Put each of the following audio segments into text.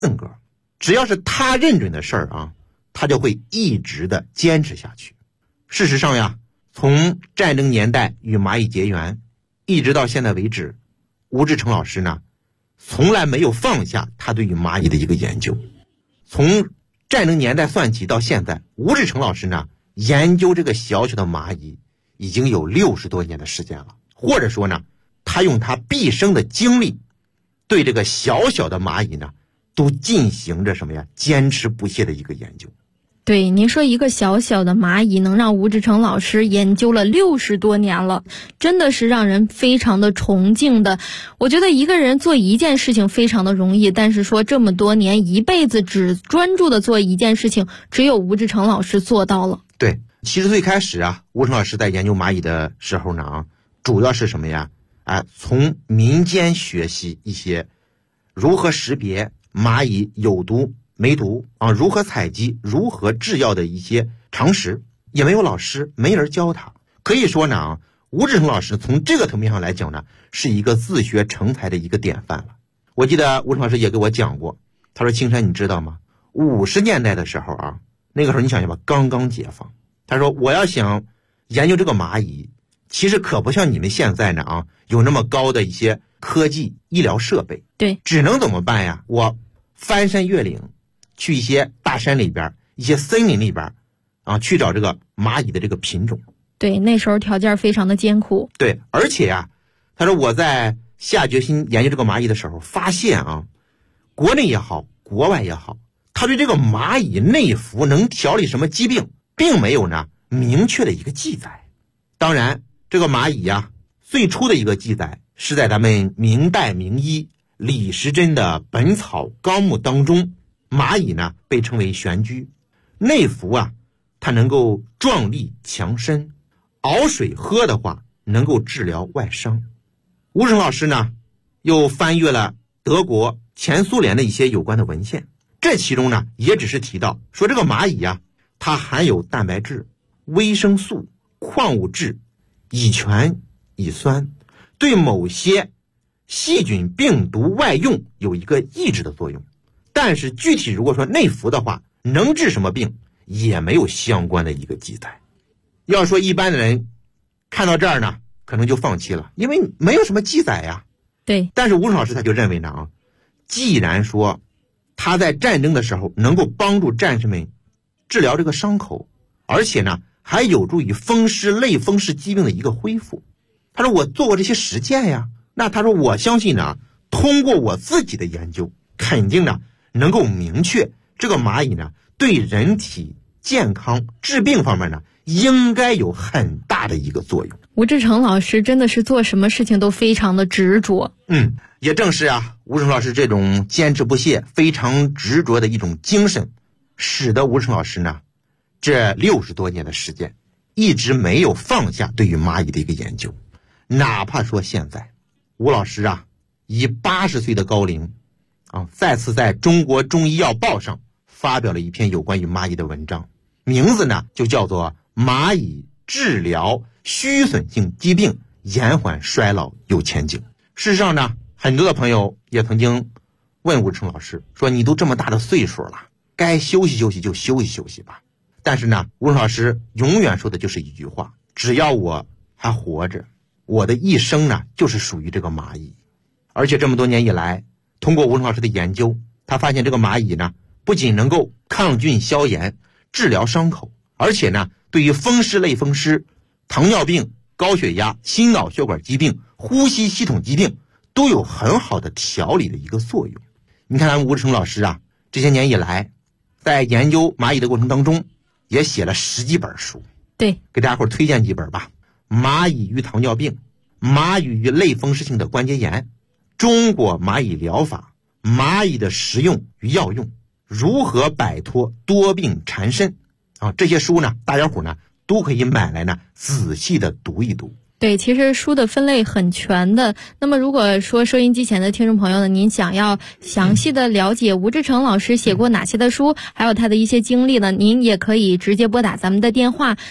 性格，只要是他认准的事儿啊，他就会一直的坚持下去。事实上呀，从战争年代与蚂蚁结缘，一直到现在为止，吴志诚老师呢，从来没有放下他对于蚂蚁的一个研究。从战争年代算起到现在，吴志诚老师呢，研究这个小小的蚂蚁已经有60多年的时间了，或者说呢，他用他毕生的精力对这个小小的蚂蚁呢，都进行着什么呀？坚持不懈的一个研究。 对，您说一个小小的蚂蚁能让吴志诚老师研究了60多年了，真的是让人非常的崇敬的。我觉得一个人做一件事情非常的容易，但是说这么多年一辈子只专注的做一件事情，只有吴志诚老师做到了。 对，其实最开始啊，吴志诚老师在研究蚂蚁的时候呢，主要是什么呀？从民间学习一些如何识别蚂蚁有毒没毒啊，如何采集，如何制药的一些常识，也没有老师，没人教他。可以说呢，吴志诚老师从这个层面上来讲呢，是一个自学成才的一个典范了。我记得吴志诚老师也给我讲过，他说：“青山，你知道吗？50年代的时候啊，那个时候你想想吧，刚刚解放。他说我要想研究这个蚂蚁，其实可不像你们现在呢有那么高的一些科技医疗设备。 对， 只能怎么办呀？我翻山越岭。”去一些大山里边，一些森林里边去找这个蚂蚁的这个品种。 对，那时候条件非常的艰苦。 对，而且呀，他说我在下决心研究这个蚂蚁的时候，发现国内也好，国外也好，他对这个蚂蚁内服能调理什么疾病，并没有呢明确的一个记载。当然，这个蚂蚁呀，最初的一个记载是在咱们明代名医李时珍的《本草纲目》当中。蚂蚁呢被称为玄居，内服它能够壮力强身，熬水喝的话能够治疗外伤。吴志诚老师呢又翻阅了德国、前苏联的一些有关的文献，这其中呢也只是提到说这个蚂蚁它含有蛋白质、维生素、矿物质、乙醛、乙酸，对某些细菌、病毒外用有一个抑制的作用。但是具体如果说内服的话，能治什么病也没有相关的一个记载。要说一般的人看到这儿呢，可能就放弃了，因为没有什么记载呀。 对。 但是吴志诚老师他就认为呢既然说他在战争的时候能够帮助战士们治疗这个伤口，而且呢还有助于风湿、类风湿疾病的一个恢复。他说我做过这些实践呀，那他说我相信呢，通过我自己的研究，肯定呢能够明确这个蚂蚁呢对人体健康治病方面呢应该有很大的一个作用。 吴志诚老师真的是做什么事情都非常的执着。 也正是吴志诚老师这种坚持不懈、非常执着的一种精神，使得吴志诚老师呢这60多年的时间一直没有放下对于蚂蚁的一个研究。哪怕说现在吴老师以80岁的高龄再次在中国中医药报上发表了一篇有关于蚂蚁的文章，名字呢就叫做蚂蚁治疗虚损性疾病，延缓衰老有前景。事实上呢，很多的朋友也曾经问吴志诚老师说，你都这么大的岁数了，该休息休息就休息休息吧。但是呢，吴志诚老师永远说的就是一句话，只要我还活着，我的一生呢就是属于这个蚂蚁。而且这么多年以来，通过吴志诚老师的研究，他发现这个蚂蚁呢不仅能够抗菌消炎、治疗伤口，而且呢对于风湿、类风湿、糖尿病、高血压、心脑血管疾病、呼吸系统疾病都有很好的调理的一个作用。你看咱们吴志诚老师这些年以来在研究蚂蚁的过程当中也写了10几本书。 对， 给大家伙推荐几本吧。蚂蚁与糖尿病、蚂蚁与类风湿性的关节炎、中国蚂蚁疗法、蚂蚁的食用与药用、如何摆脱多病缠身这些书呢大家伙呢都可以买来呢仔细的读一读。 对，其实书的分类很全的。那么如果说收音机前的听众朋友呢，您想要详细的了解吴志诚老师写过哪些的书，还有他的一些经历呢，您也可以直接拨打咱们的电话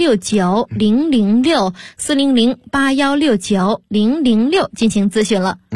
400-8169-006 400-8169-006进行咨询了。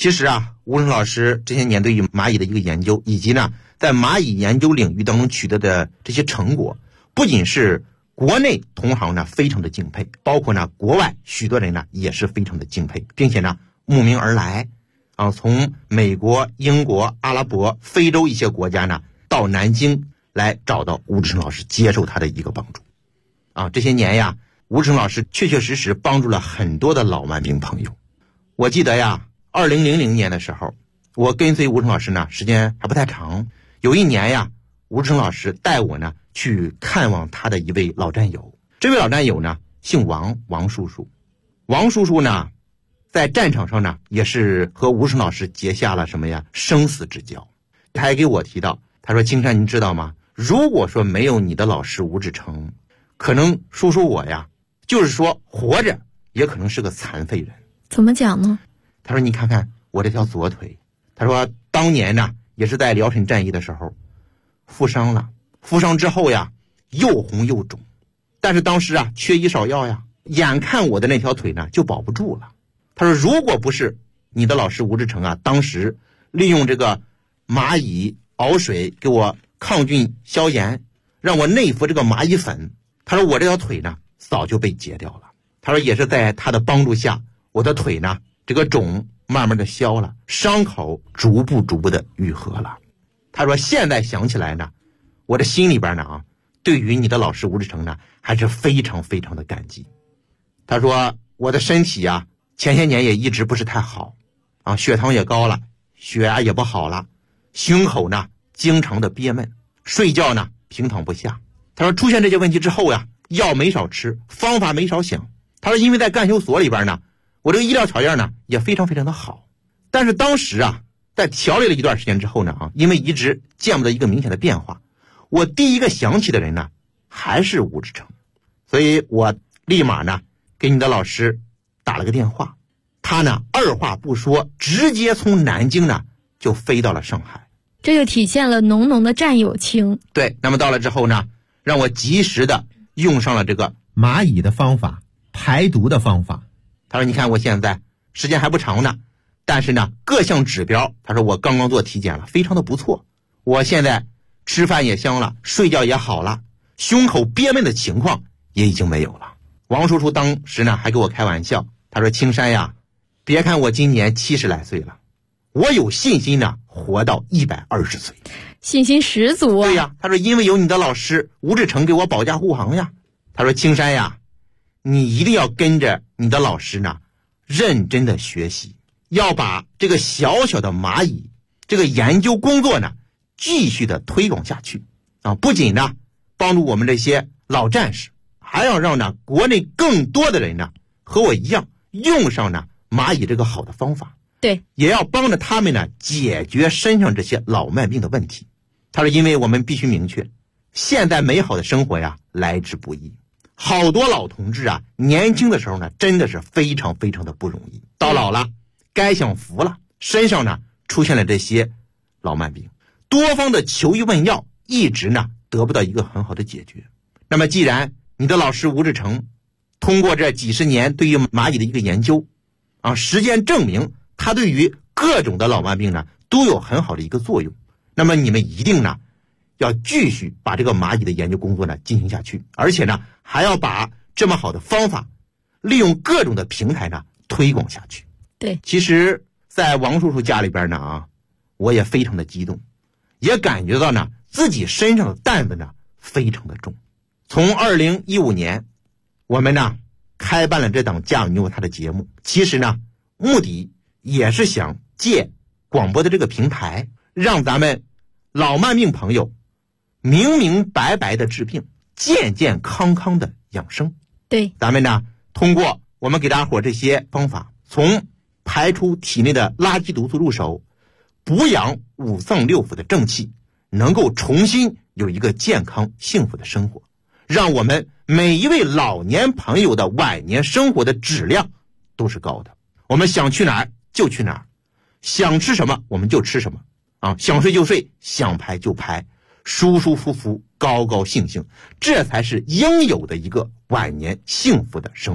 其实啊，吴成老师这些年对于蚂蚁的一个研究，以及呢在蚂蚁研究领域当中取得的这些成果，不仅是国内同行呢非常的敬佩，包括呢国外许多人呢也是非常的敬佩，并且呢慕名而来啊，从美国、英国、阿拉伯、非洲一些国家呢到南京来找到吴志诚老师，接受他的一个帮助啊。这些年呀，吴志诚老师确确实实帮助了很多的老慢病朋友。我记得呀，2000年的时候，我跟随吴志诚老师呢时间还不太长，有一年呀，吴志诚老师带我呢去看望他的一位老战友。这位老战友呢姓王，王叔叔。王叔叔呢在战场上呢也是和吴志诚老师结下了什么呀生死之交。他还给我提到，他说青山您知道吗，如果说没有你的老师吴志诚，可能叔叔我呀就是说活着也可能是个残废人。 怎么讲呢？ 他说你看看我这条左腿，他说当年呢也是在辽沈战役的时候负伤了，负伤之后呀又红又肿，但是当时啊缺医少药呀，眼看我的那条腿呢就保不住了。他说如果不是你的老师吴志诚啊当时利用这个蚂蚁熬水给我抗菌消炎，让我内服这个蚂蚁粉，他说我这条腿呢早就被截掉了。他说也是在他的帮助下，我的腿呢这个肿慢慢的消了，伤口逐步的愈合了。他说现在想起来呢，我的心里边呢对于你的老师吴志诚呢还是非常非常的感激。他说我的身体啊前些年也一直不是太好啊，血糖也高了，血压也不好了，胸口呢经常的憋闷，睡觉呢平躺不下。他说出现这些问题之后呀，药没少吃，方法没少想。他说因为在干休所里边呢，我这个医疗条件呢也非常非常的好，但是当时啊在调理了一段时间之后呢因为一直见不到一个明显的变化，我第一个想起的人呢还是吴志诚。所以我立马呢给你的老师打了个电话，他呢二话不说直接从南京呢就飞到了上海。 这就体现了浓浓的战友情。 对，那么到了之后呢，让我及时的用上了这个蚂蚁的方法，排毒的方法。 他说你看我现在时间还不长呢，但是呢各项指标，他说我刚刚做体检了，非常的不错，我现在吃饭也香了，睡觉也好了，胸口憋闷的情况也已经没有了。王叔叔当时呢还给我开玩笑，他说青山呀，别看我今年70来岁了，我有信心呢活到120岁。 信心十足啊。 对呀，他说因为有你的老师吴志诚给我保驾护航呀。他说青山呀，你一定要跟着你的老师呢认真的学习，要把这个小小的蚂蚁这个研究工作呢继续的推广下去啊！不仅呢帮助我们这些老战士，还要让呢国内更多的人呢和我一样用上呢蚂蚁这个好的方法。 对， 也要帮着他们呢解决身上这些老慢病的问题。他说因为我们必须明确，现在美好的生活呀来之不易，好多老同志啊年轻的时候呢真的是非常非常的不容易，到老了该享福了，身上呢出现了这些老慢病，多方的求医问药，一直呢得不到一个很好的解决。那么既然你的老师吴志诚通过这几十年对于蚂蚁的一个研究啊，实践证明它对于各种的老慢病呢都有很好的一个作用，那么你们一定呢要继续把这个蚂蚁的研究工作呢进行下去，而且呢还要把这么好的方法利用各种的平台呢推广下去。 对， 其实在王叔叔家里边呢我也非常的激动，也感觉到呢自己身上的担子呢非常的重。从2015年我们呢开办了这档家有你有他的节目，其实呢目的也是想借广播的这个平台，让咱们老慢病朋友明明白白的治病，健健康康的养生。 对， 咱们呢通过我们给大伙这些方法，从排出体内的垃圾毒素入手，补养五脏六腑的正气，能够重新有一个健康幸福的生活，让我们每一位老年朋友的晚年生活的质量都是高的。我们想去哪儿就去哪儿，想吃什么我们就吃什么啊，想睡就睡，想排就排，舒舒服服，高高兴兴，这才是应有的一个晚年幸福的生活。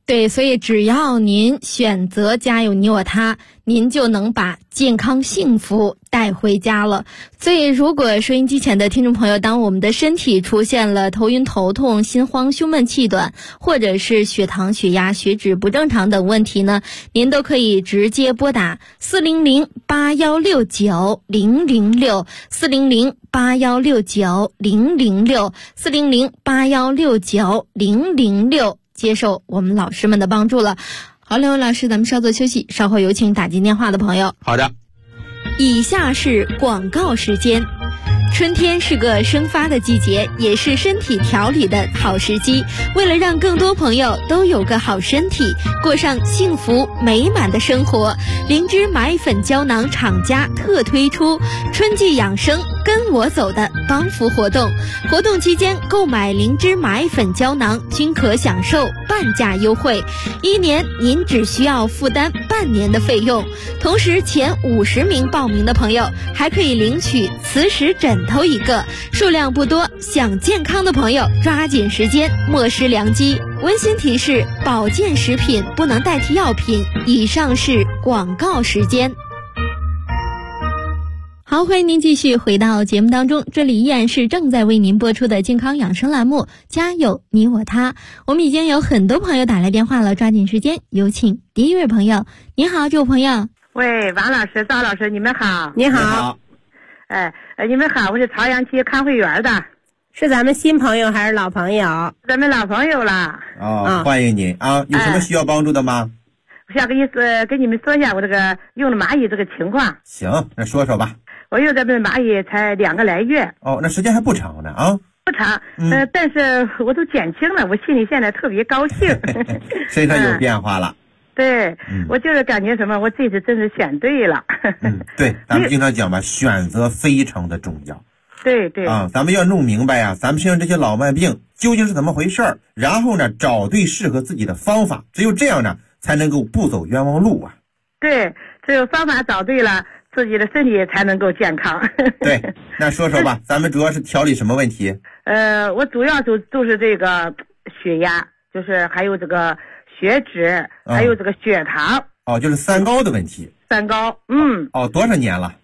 对，所以只要您选择家有你我他，您就能把健康幸福带回家了。所以如果收音机前的听众朋友，当我们的身体出现了头晕头痛、心慌、胸闷气短，或者是血糖、血压、血脂不正常等问题呢，您都可以直接拨打400-8169-006 400-8169-006 400-8169-006，接受我们老师们的帮助了。好，两位老师，咱们稍作休息，稍后有请打进电话的朋友。 好的。 以下是广告时间。春天是个生发的季节，也是身体调理的好时机。为了让更多朋友都有个好身体，过上幸福美满的生活，灵芝麻衣粉胶囊厂家特推出春季养生跟我走的帮扶活动。活动期间购买灵芝麻衣粉胶囊均可享受半价优惠，1年您只需要负担半年的费用。同时前50名报名的朋友还可以领取磁石枕头1个，数量不多，想健康的朋友抓紧时间，莫失良机。温馨提示：保健食品不能代替药品。以上是广告时间。好，欢迎您继续回到节目当中，这里依然是正在为您播出的健康养生栏目家有你我他。我们已经有很多朋友打来电话了，抓紧时间，有请第一位朋友。你好，这位朋友。 喂，王老师、赵老师，你们好。 你好。 你们好，我是朝阳区康汇园的。 是咱们新朋友还是老朋友？ 咱们老朋友了。 欢迎您啊！有什么需要帮助的吗？ 我想跟你们说一下我这个用的蚂蚁这个情况。 行，那说说吧。我用这个蚂蚁才2个来月。 那时间还不长呢啊。 不长，但是我都减轻了，我心里现在特别高兴。 身上有变化了。 对，我就是感觉什么，我这次真是选对了。 对，咱们经常讲吧，选择非常的重要。 对咱们要弄明白呀，咱们身上这些老慢病究竟是怎么回事，然后呢，找对适合自己的方法，只有这样呢，才能够不走冤枉路啊。 对，只有方法找对了，自己的身体才能够健康。 对，那说说吧，咱们主要是调理什么问题？ 我主要都是这个血压，就是还有这个血脂，还有这个血糖。 就是三高的问题。 三高， 多少年了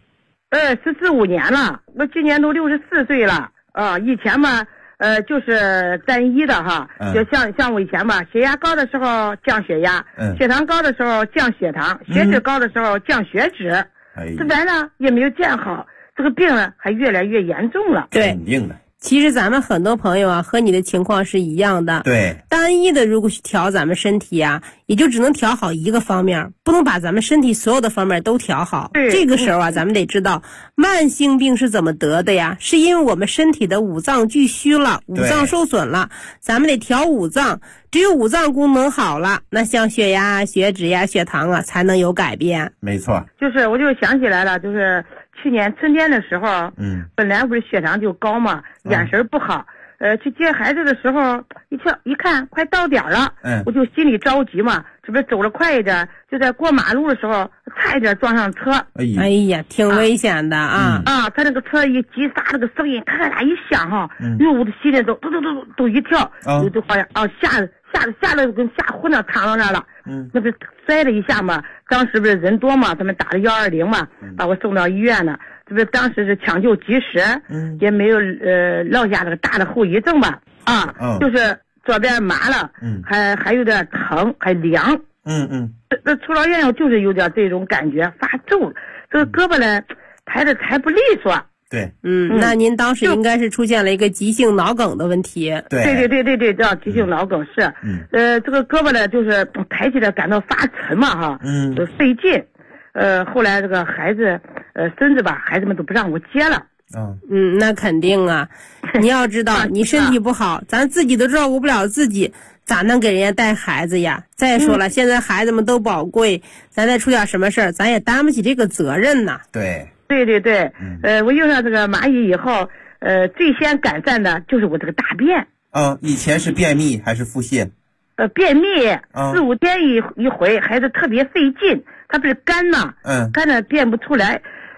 ？14、15年了，我今年都64岁了。以前嘛，就是单一的哈，就像我以前吧，血压高的时候降血压，血糖高的时候降血糖，血脂高的时候降血脂。这完了也没有见好，这个病呢还越来越严重了。 对， 肯定的。 其实咱们很多朋友啊，和你的情况是一样的。 对， 单一的如果去调咱们身体啊，也就只能调好一个方面，不能把咱们身体所有的方面都调好。这个时候啊，咱们得知道慢性病是怎么得的呀？是因为我们身体的五脏俱虚了，五脏受损了，咱们得调五脏。只有五脏功能好了，那像血压、血脂呀、血糖啊，才能有改变。 没错。 我就想起来了，就是去年春天的时候，本来不是血糖就高嘛，眼神不好，去接孩子的时候，一看快到点了，我就心里着急嘛，这不是走了快一点，就在过马路的时候，差一点撞上车。 哎呀，挺危险的啊！ 他那个车一急刹，那个声音咔咔一响哈，我的心里都一跳，都好像吓得跟吓昏了，躺到那儿了。那不是摔了一下嘛，当时不是人多嘛，他们打了120嘛，把我送到医院了。这不是当时是抢救及时，也没有落下那个大的后遗症吧？就是左边麻了，还有点疼，还凉。这出到院就是有点这种感觉，发皱，这个胳膊呢抬不利索。 对， 那您当时应该是出现了一个急性脑梗的问题。 对，叫急性脑梗是。这个胳膊呢，就是抬起来感到发沉嘛，哈，费劲。后来这个孩子，孙子吧，孩子们都不让我接了。 那肯定啊，你要知道，你身体不好，咱自己都照顾不了自己，咋能给人家带孩子呀？再说了，现在孩子们都宝贵，咱再出点什么事儿，咱也担不起这个责任呐。 对， 我用上这个蚂蚁以后，最先改善的就是我这个大便。 以前是便秘还是腹泻？ 便秘，4、5天一回，孩子特别费劲，他不是干嘛，干的便不出来。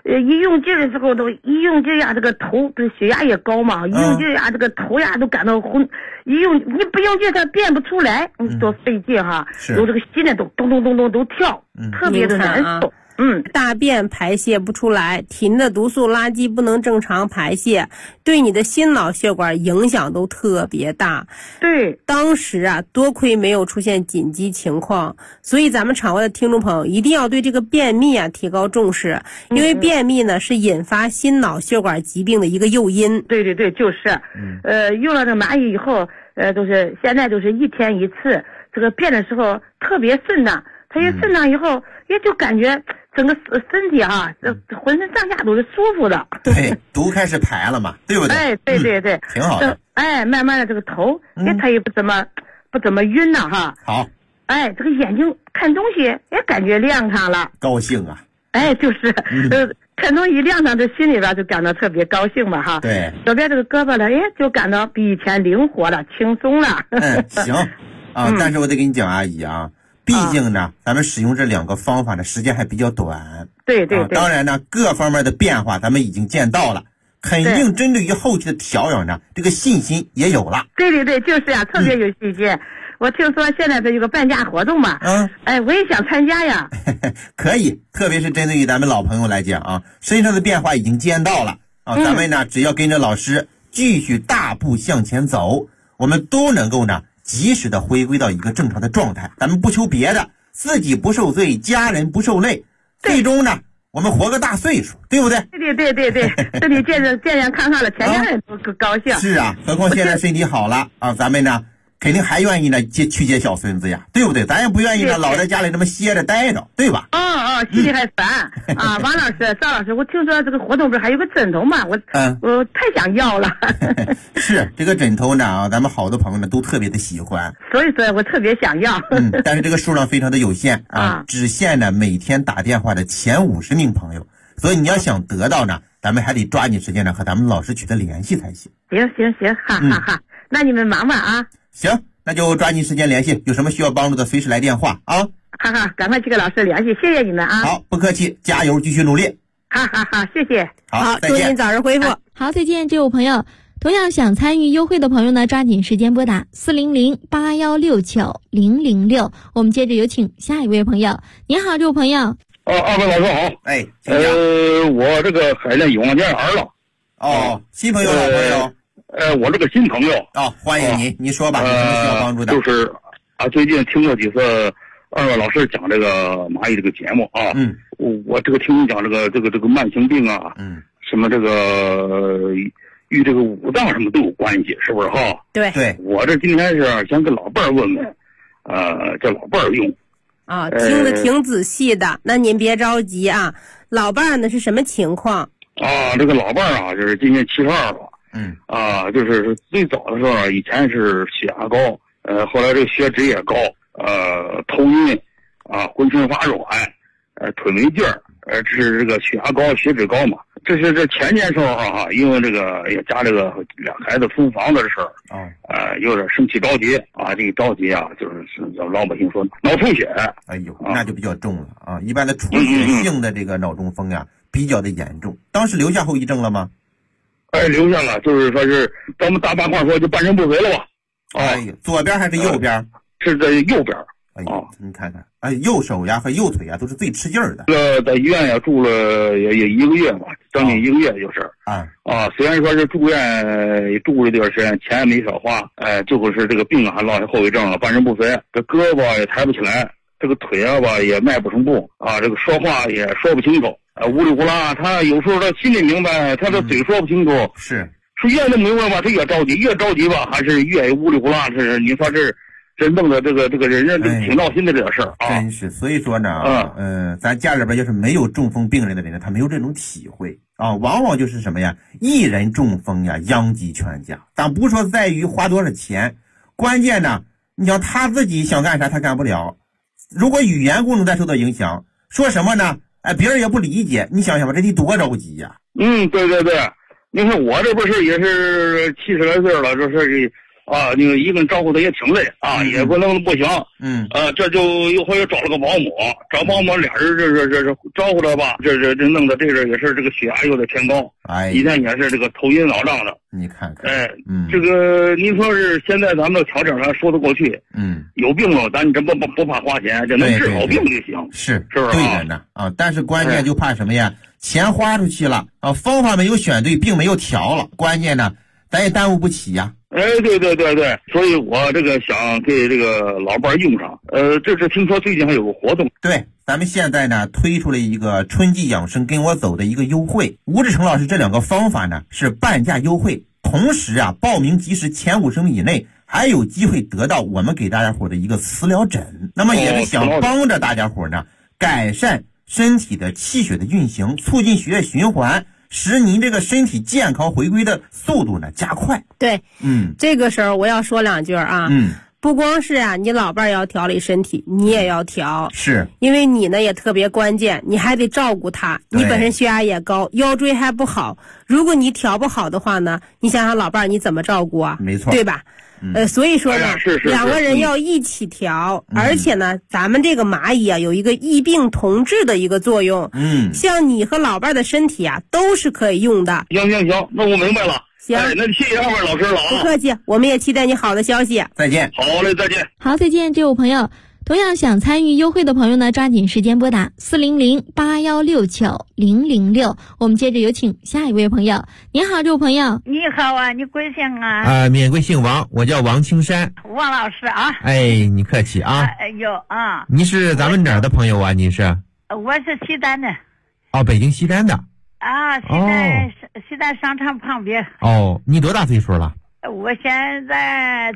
一用劲的时候一用劲呀，这个头这血压也高嘛，一用劲呀，这个头呀都感到昏，你不用劲它变不出来，多费劲哈，有这个心呢都咚咚咚咚都跳，特别的难受。 大便排泄不出来，体内的毒素垃圾不能正常排泄，对你的心脑血管影响都特别大。 对， 当时啊，多亏没有出现紧急情况，所以咱们场外的听众朋友一定要对这个便秘啊提高重视，因为便秘呢是引发心脑血管疾病的一个诱因。 对对对，就是，用了这蚂蚁以后，现在就是1天1次，这个便的时候特别顺畅，它一顺畅以后，也就感觉整个身体啊，浑身上下都是舒服的。 对，毒开始排了嘛，对不对？ 哎，对对对， 挺好的。 慢慢的这个头，它也不怎么晕了哈。 好。 这个眼睛看东西也感觉亮堂了。 高兴啊。 就是看东西亮堂，这心里边就感到特别高兴嘛哈。 对。 左边这个胳膊呢，就感到比以前灵活了，轻松了。 行啊，但是我得跟你讲，阿姨啊。毕竟呢，咱们使用这2个方法的时间还比较短。 对对对。 当然呢，各方面的变化咱们已经见到了，肯定针对于后期的调养呢，这个信心也有了。 对对对，就是呀，特别有信心。我听说现在这有个半价活动嘛，我也想参加呀。 可以，特别是针对于咱们老朋友来讲啊，身上的变化已经见到了啊，咱们呢只要跟着老师继续大步向前走，我们都能够呢及时的回归到一个正常的状态。咱们不求别的，自己不受罪，家人不受累，最终呢我们活个大岁数，对不对？ 对，身体健健康康的，全家人都高兴。 是啊，何况现在身体好了啊，咱们呢肯定还愿意呢去接小孙子呀，对不对？咱也不愿意呢老在家里这么歇着待着，对吧？ 心里还烦啊！王老师、赵老师，我听说这个活动不是还有个枕头嘛？我太想要了。 是这个枕头呢咱们好多朋友呢都特别的喜欢， 所以说我特别想要。 但是这个数量非常的有限啊，只限呢每天打电话的前50名朋友，所以你要想得到呢，咱们还得抓紧时间呢和咱们老师取得联系才行。 行，哈，那你们忙吧啊。 行，那就抓紧时间联系，有什么需要帮助的随时来电话啊。 哈，赶快去跟老师联系，谢谢你们啊。 好，不客气，加油，继续努力。 好，谢谢。 好， 祝您早日恢复。 好，再见，这位朋友。同样想参与优惠的朋友呢，抓紧时间拨打400-8169-006。我们接着有请下一位朋友。你好，这位朋友。 二位老师好。我这个海淀永旺家园了。 新朋友老朋友。 我这个新朋友。 欢迎您，您说吧，有什么需要帮助的？ 就是最近听过几次二位老师讲这个蚂蚁这个节目啊。我这个听你讲这个慢性病啊，什么这个与这个五脏什么都有关系，是不是哈？ 对， 我这今天是想跟老伴儿问问，这老伴儿用听得挺仔细的，那您别着急啊。老伴儿呢是什么情况？ 这个老伴儿啊，就是今年72了。就是最早的时候，以前是血压高，后来这个血脂也高，头晕，浑身发软，腿没劲儿，这是这个血压高、血脂高嘛。这是这前年时候因为这个也加这个2孩子分房子的事儿，有点生气着急这一着急就是老百姓说脑出血。 哎呦，那就比较重了啊！一般的出血性的这个脑中风比较的严重。当时留下后遗症了吗？ 留下了，就是说是咱们大话说就半身不遂了吧。 左边还是右边？ 是在右边。 你看看，右手和右腿都是最吃劲儿的。 在医院也住了也1个月吧，将近1个月就是。虽然说是住院住了这段时间，钱也没少花，就是这个病还落下后遗症了，半身不遂，这胳膊也抬不起来，这个腿也迈不成步这个说话也说不清楚。糊里糊啦，他有时候他心里明白，他的嘴说不清楚。 是越弄明白吧，他越着急吧，还是越糊里糊啦。你说这真正的这个人这挺闹心的这个事儿真是。所以说呢，咱家里边就是没有中风病人的人，他没有这种体会往往就是什么呀，一人中风殃及全家。咱不说在于花多少钱，关键呢，你想他自己想干啥他干不了，如果语言功能再受到影响，说什么呢？别人也不理解，你想想吧，这得多着急呀！ 对，你看我这不是也是70来岁了，这是啊，那个一个人照顾他也挺累啊，也不能不行。这就又回来找了个保姆，找保姆俩人这照顾着吧，这弄的这个也是这个血压有点偏高，一天也是这个头晕脑胀的。 你看看， 这个您说是现在咱们的条件上说得过去，有病了，咱这不怕花钱，这能治好病就行， 是不是？ 对的呢啊，但是关键就怕什么呀？钱花出去了啊，方法没有选对，病没有调了，关键呢，咱也耽误不起呀。 对，所以我这个想给这个老伴用上。这是听说最近还有个活动。 对，咱们现在呢推出了一个春季养生跟我走的一个优惠。吴志成老师这两个方法呢是半价优惠，同时啊报名及时前50名以内还有机会得到我们给大家伙的一个磁疗枕。那么也是想帮着大家伙呢改善身体的气血的运行，促进血液循环，使您这个身体健康回归的速度呢加快。 对，这个时候我要说两句啊。不光是啊，你老伴要调理身体，你也要调， 是因为你呢也特别关键，你还得照顾他，你本身血压也高，腰椎还不好，如果你调不好的话呢，你想想老伴你怎么照顾啊？ 没错， 对吧？所以说呢，两个人要一起调，而且呢，咱们这个蚂蚁啊有一个异病同治的一个作用。像你和老伴的身体啊都是可以用的。 行，那我明白了。行，那谢谢二位老师了啊！ 不客气，我们也期待你好的消息。 再见。 好嘞，再见。 好，再见，这位朋友。同样想参与优惠的朋友呢，抓紧时间拨打400-8169-006。我们接着有请下一位朋友。你好，这位朋友。 你好啊，你贵姓啊？ 免贵姓王，我叫王青山。 王老师啊。 哎，你客气啊。您是咱们哪儿的朋友啊？您是？ 我是西单的。 哦，北京西单的。 啊，西单商场旁边。 哦，你多大岁数了？ 我现在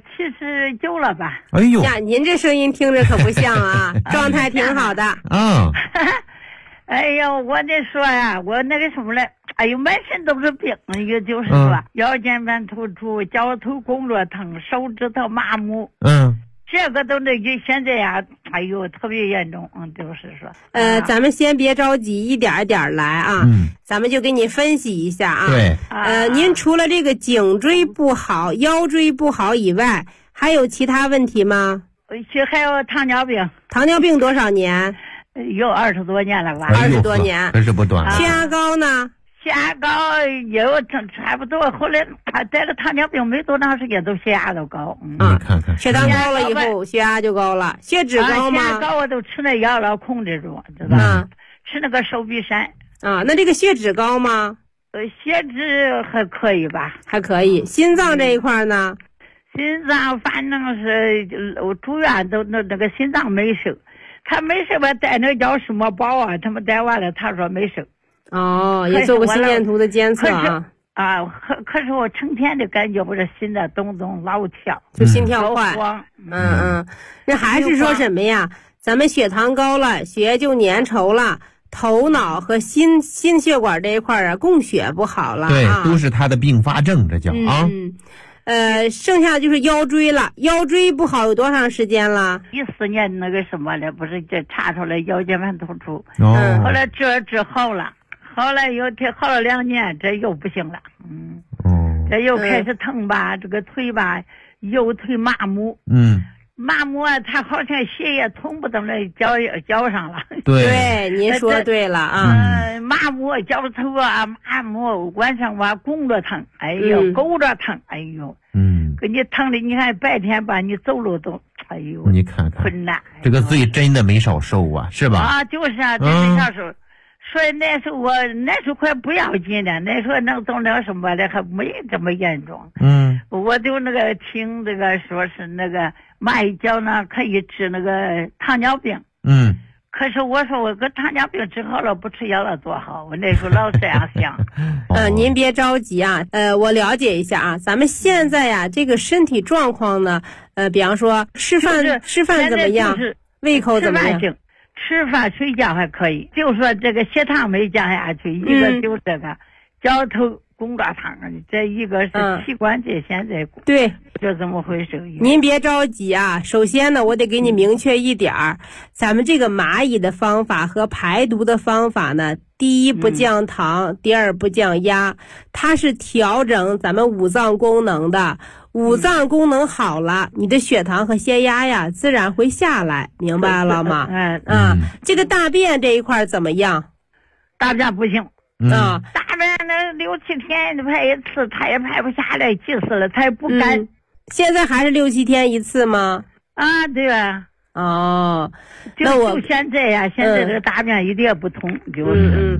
79了吧。 哎呦呀，您这声音听着可不像啊，状态挺好的。 哎呦，我得说呀，我那个什么嘞，哎呦，满身都是病，也就是说，腰间盘突出、脚头工作疼、手指头麻木。这个都那就现在呀，哎呦，特别严重，就是说。 咱们先别着急，一点一点来啊。咱们就给你分析一下啊。 对。 您除了这个颈椎不好、腰椎不好以外，还有其他问题吗？ 还有糖尿病。 糖尿病多少年？ 有20多年了吧 ？20多年， 真是不短。 血压高呢？ 血压高有差不多，后来得了糖尿病没多长时间，都血压都高。 你看看， 血糖高了以后，血压就高了。血脂高吗？ 血压高我都吃那药了，控制住，知道吧？吃那个手臂山。 那这个血脂高吗？ 血脂还可以吧？ 还可以。心脏这一块呢？ 心脏反正是我住院都那个心脏没事，他没事吧，带那叫什么宝啊？他们带完了，他说没事。 也做过心电图的监测啊。 可是我成天的感觉我这心在咚咚老跳， 就心跳快。那还是说什么呀？咱们血糖高了，血液就粘稠了，头脑和心血管这一块啊供血不好了。 对，都是他的并发症，这叫啊。 剩下就是腰椎了，腰椎不好有多长时间了 ？14年那个什么了，不是这查出来腰间盘突出，后来治好了。后来又好了2年，这又不行了。这又开始疼吧，这个腿吧，右腿麻木。麻木啊，他好像血液通不到那脚上了。 对，您说对了啊。 麻木脚头啊，麻木晚上吧弓着疼，哎呦，勾着疼，哎呦。给你疼的，你看白天吧，你走路都，哎呦， 你看看困难。 这个罪真的没少受啊，是吧？ 就是啊，真没少受。所以那时候快不要紧了，那时候能走了什么的还没这么严重。我就那个听这个说是那个蚂蚁胶呢可以治那个糖尿病。可是我说我跟糖尿病治好了，不吃药了多好，我那时候老这样想。 您别着急啊，我了解一下啊，咱们现在呀这个身体状况呢，比方说吃饭怎么样，胃口怎么样？ 吃饭睡觉还可以，就说这个血糖没降下去，一个就这个脚头肱抓疼，这一个是膝关节现在对， 就这么回事。 您别着急啊，首先呢，我得给你明确一点儿，咱们这个蚂蚁的方法和排毒的方法呢，第一不降糖，第二不降压，它是调整咱们五脏功能的。 五脏功能好了，你的血糖和血压呀自然会下来，明白了吗？这个大便这一块怎么样？ 大便不行啊， 大便那6、7天排一次，他也排不下来，急死了，他也不干。 现在还是6、7天一次吗？ 啊，对吧？ 哦， 那就现在呀，现在这个大便一点也不通，就是。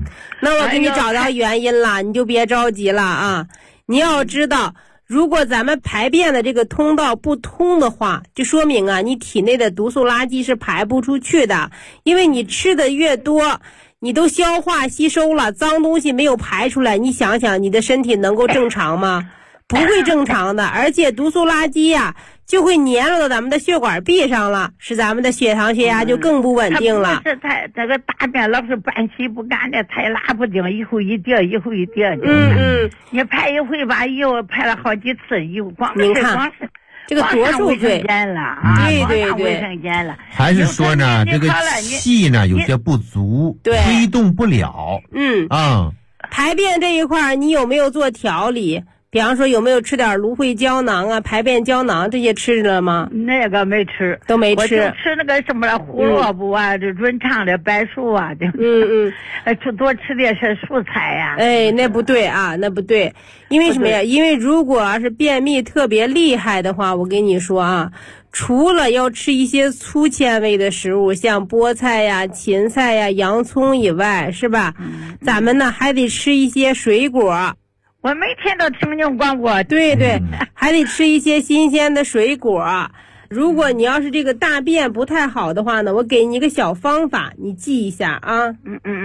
那我给你找到原因了，你就别着急了啊！你要知道，如果咱们排便的这个通道不通的话，就说明啊，你体内的毒素垃圾是排不出去的，因为你吃的越多，你都消化吸收了，脏东西没有排出来，你想想你的身体能够正常吗？不会正常的，而且毒素垃圾呀就会粘入到咱们的血管壁上了，使咱们的血糖血压就更不稳定了。 是他这个大便老是半稀不干的，他也拉不定，一会一点一会一点的。你排一回吧，又排了好几次，又光是这个多受罪了， 对， 卫生间了。 还是说呢，这个气呢有些不足，推动不了。 排便这一块你有没有做调理？比方说有没有吃点芦荟胶囊啊、排便胶囊这些吃了吗？ 那个没吃， 都没吃。 我就吃那个什么胡萝卜啊、这润肠的白术啊，多吃点是蔬菜呀。 那不对啊，那不对。因为什么呀？因为如果是便秘特别厉害的话，我跟你说啊，除了要吃一些粗纤维的食物，像菠菜呀、芹菜呀、洋葱以外，是吧？咱们呢还得吃一些水果。 我每天都听你广播， 对，还得吃一些新鲜的水果。如果你要是这个大便不太好的话呢，我给你一个小方法，你记一下啊。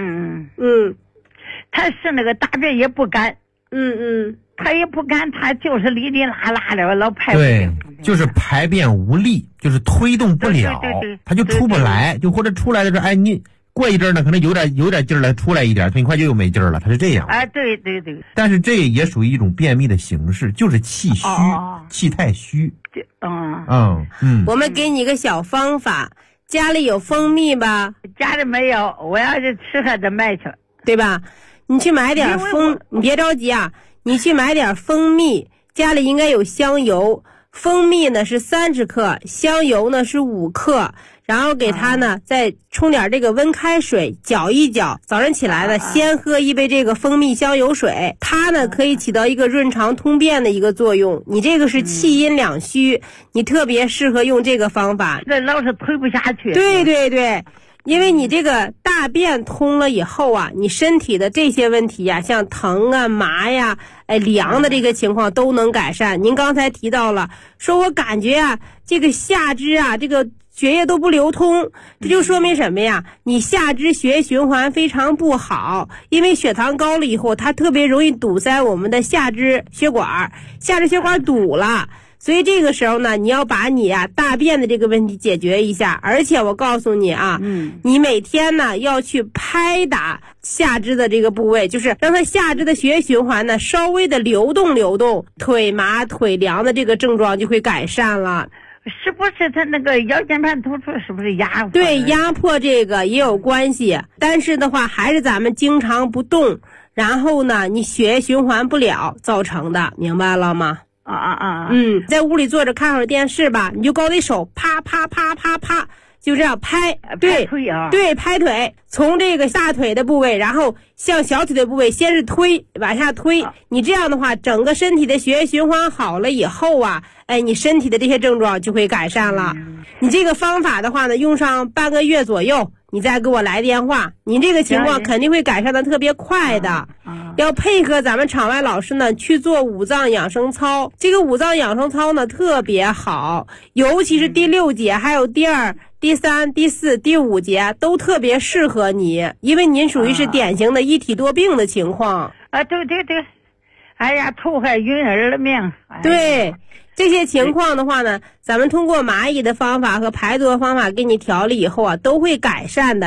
他是那个大便也不干，他也不干，他就是哩哩啦啦的，老排不对，就是排便无力，就是推动不了，他就出不来，就或者出来的时候，你过一阵呢，可能有点劲儿了，出来一点，很快就又没劲儿了，它是这样。 对。 但是这也属于一种便秘的形式，就是气虚，气太虚。 我们给你一个小方法，家里有蜂蜜吧？ 家里没有，我要是吃还得买去， 对吧？你去买点你别着急啊，你去买点蜂蜜，家里应该有香油。蜂蜜呢是30克，香油呢是5克，然后给它呢再冲点这个温开水搅一搅，早上起来呢先喝一杯这个蜂蜜香油水，它呢可以起到一个润肠通便的一个作用。你这个是气阴两虚，你特别适合用这个方法。 这老是推不下去。 对，因为你这个大便通了以后啊，你身体的这些问题呀，像疼啊、麻呀、凉的这个情况都能改善。您刚才提到了，说我感觉啊，这个下肢啊，这个血液都不流通，这就说明什么呀？你下肢血液循环非常不好，因为血糖高了以后，它特别容易堵塞我们的下肢血管，下肢血管堵了。所以这个时候呢，你要把你大便的这个问题解决一下，而且我告诉你啊，你每天呢要去拍打下肢的这个部位，就是让它下肢的血液循环呢稍微的流动，腿麻腿凉的这个症状就会改善了。 是不是他那个腰间盘突出是不是压迫？ 对，压迫这个也有关系，但是的话还是咱们经常不动，然后呢你血液循环不了造成的，明白了吗？在屋里坐着看会儿电视吧，你就高低手啪啪啪啪啪，就这样拍，对，拍腿，从这个大腿的部位，然后向小腿的部位，先是推，往下推。你这样的话，整个身体的血液循环好了以后啊，你身体的这些症状就会改善了。你这个方法的话呢，用上半个月左右，你再给我来电话，你这个情况肯定会改善的特别快的。要配合咱们场外老师呢去做五脏养生操，这个五脏养生操呢特别好，尤其是第6节还有第2、第3、第4、第5节都特别适合你，因为您属于是典型的一体多病的情况。 对，哎呀，头还晕儿了命。 对。这些情况的话呢，咱们通过蚂蚁的方法和排毒的方法给你调理以后啊，都会改善的。